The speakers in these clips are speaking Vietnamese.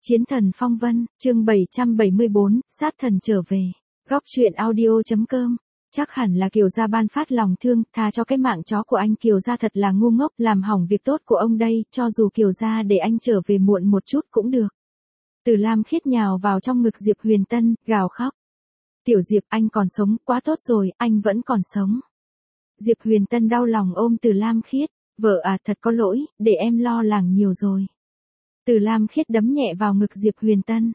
Chiến thần phong vân, chương 774, sát thần trở về. Góc truyện audio.com. Chắc hẳn là Kiều gia ban phát lòng thương, tha cho cái mạng chó của anh. Kiều gia thật là ngu ngốc, làm hỏng việc tốt của ông đây, cho dù Kiều gia để anh trở về muộn một chút cũng được. Từ Lam Khiết nhào vào trong ngực Diệp Huyền Tân, gào khóc. Tiểu Diệp, anh còn sống, quá tốt rồi, anh vẫn còn sống. Diệp Huyền Tân đau lòng ôm Từ Lam Khiết, vợ à, thật có lỗi, để em lo lắng nhiều rồi. Từ Lam Khiết đấm nhẹ vào ngực Diệp Huyền Tân,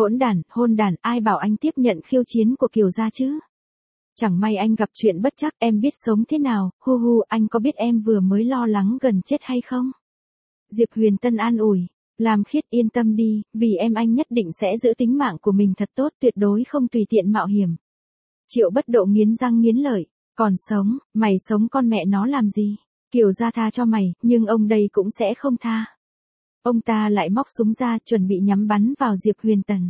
hôn đản, ai bảo anh tiếp nhận khiêu chiến của Kiều gia chứ? Chẳng may anh gặp chuyện bất trắc, em biết sống thế nào, anh có biết em vừa mới lo lắng gần chết hay không? Diệp Huyền Tân an ủi, Lam Khiết yên tâm đi, vì em anh nhất định sẽ giữ tính mạng của mình thật tốt, tuyệt đối không tùy tiện mạo hiểm. Triệu Bất Độ nghiến răng nghiến lợi, còn sống, mày sống con mẹ nó làm gì? Kiều gia tha cho mày, nhưng ông đây cũng sẽ không tha. Ông ta lại móc súng ra, chuẩn bị nhắm bắn vào Diệp Huyền Tân.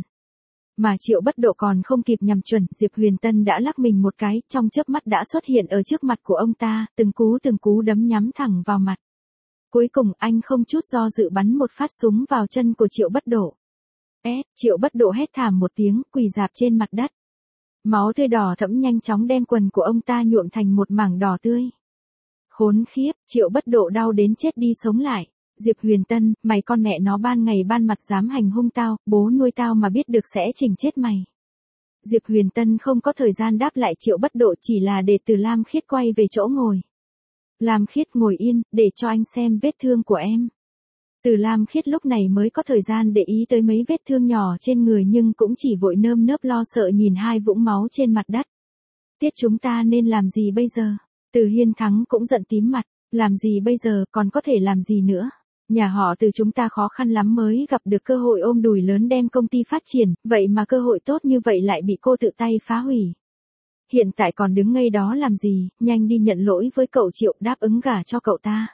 Mà Triệu Bất Độ còn không kịp nhắm chuẩn, Diệp Huyền Tân đã lắc mình một cái, trong chớp mắt đã xuất hiện ở trước mặt của ông ta, từng cú đấm nhắm thẳng vào mặt. Cuối cùng anh không chút do dự bắn một phát súng vào chân của Triệu Bất Độ. Triệu Bất Độ hét thảm một tiếng, quỳ rạp trên mặt đất. Máu tươi đỏ thẫm nhanh chóng đem quần của ông ta nhuộm thành một mảng đỏ tươi. Khốn khiếp, Triệu Bất Độ đau đến chết đi sống lại. Diệp Huyền Tân, mày con mẹ nó ban ngày ban mặt dám hành hung tao, bố nuôi tao mà biết được sẽ chỉnh chết mày. Diệp Huyền Tân không có thời gian đáp lại Triệu Bất Độ, chỉ là để Từ Lam Khiết quay về chỗ ngồi. Lam Khiết ngồi yên, để cho anh xem vết thương của em. Từ Lam Khiết lúc này mới có thời gian để ý tới mấy vết thương nhỏ trên người, nhưng cũng chỉ vội nơm nớp lo sợ nhìn hai vũng máu trên mặt đất. Tiết chúng ta nên làm gì bây giờ? Từ Hiên Thắng cũng giận tím mặt, làm gì bây giờ, còn có thể làm gì nữa? Nhà họ Từ chúng ta khó khăn lắm mới gặp được cơ hội ôm đùi lớn đem công ty phát triển, vậy mà cơ hội tốt như vậy lại bị cô tự tay phá hủy. Hiện tại còn đứng ngây đó làm gì, nhanh đi nhận lỗi với cậu Triệu, đáp ứng gả cho cậu ta.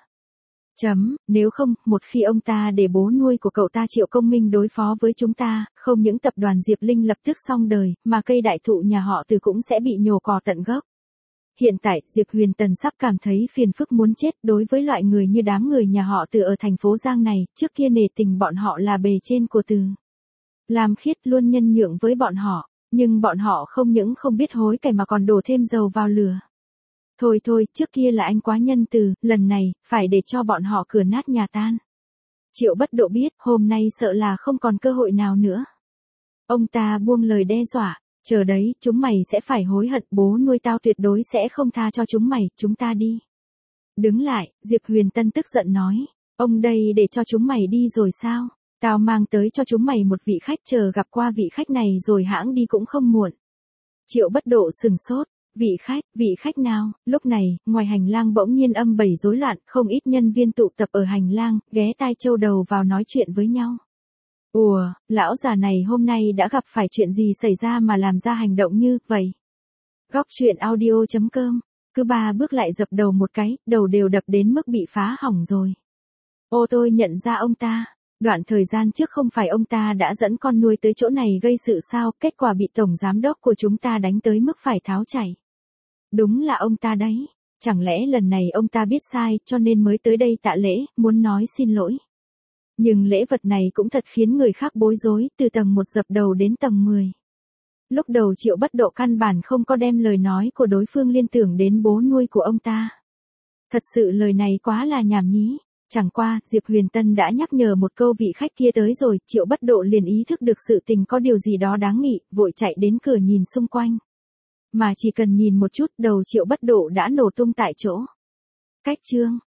Nếu không, một khi ông ta để bố nuôi của cậu ta Triệu Công Minh đối phó với chúng ta, không những tập đoàn Diệp Linh lập tức xong đời, mà cây đại thụ nhà họ Từ cũng sẽ bị nhổ cỏ tận gốc. Hiện tại, Diệp Huyền Tân sắp cảm thấy phiền phức muốn chết. Đối với loại người như đám người nhà họ Từ ở thành phố Giang này, trước kia nể tình bọn họ là bề trên của Từ Lam Khiết, luôn nhân nhượng với bọn họ, nhưng bọn họ không những không biết hối cải mà còn đổ thêm dầu vào lửa. Thôi, trước kia là anh quá nhân từ, lần này, phải để cho bọn họ cửa nát nhà tan. Triệu Bất Độ biết, hôm nay sợ là không còn cơ hội nào nữa. Ông ta buông lời đe dọa, chờ đấy, chúng mày sẽ phải hối hận, bố nuôi tao tuyệt đối sẽ không tha cho chúng mày, chúng ta đi. Đứng lại, Diệp Huyền Tân tức giận nói, ông đây để cho chúng mày đi rồi sao? Tao mang tới cho chúng mày một vị khách, chờ gặp qua vị khách này rồi hãng đi cũng không muộn. Triệu Bất Độ sừng sốt, vị khách nào? Lúc này, ngoài hành lang bỗng nhiên âm bầy rối loạn, không ít nhân viên tụ tập ở hành lang, ghé tai châu đầu vào nói chuyện với nhau. Ủa, lão già này hôm nay đã gặp phải chuyện gì xảy ra mà làm ra hành động như vậy? Góc truyện audio.com. Cứ 3 bước lại dập đầu một cái, đầu đều đập đến mức bị phá hỏng rồi. Tôi nhận ra ông ta. Đoạn thời gian trước không phải ông ta đã dẫn con nuôi tới chỗ này gây sự sao, kết quả bị tổng giám đốc của chúng ta đánh tới mức phải tháo chạy. Đúng là ông ta đấy. Chẳng lẽ lần này ông ta biết sai cho nên mới tới đây tạ lễ, muốn nói xin lỗi. Nhưng lễ vật này cũng thật khiến người khác bối rối, từ tầng 1 dập đầu đến tầng 10. Lúc đầu Triệu Bất Độ căn bản không có đem lời nói của đối phương liên tưởng đến bố nuôi của ông ta. Thật sự lời này quá là nhảm nhí. Chẳng qua, Diệp Huyền Tân đã nhắc nhở một câu vị khách kia tới rồi, Triệu Bất Độ liền ý thức được sự tình có điều gì đó đáng nghị, vội chạy đến cửa nhìn xung quanh. Mà chỉ cần nhìn một chút, đầu Triệu Bất Độ đã nổ tung tại chỗ. Cách chương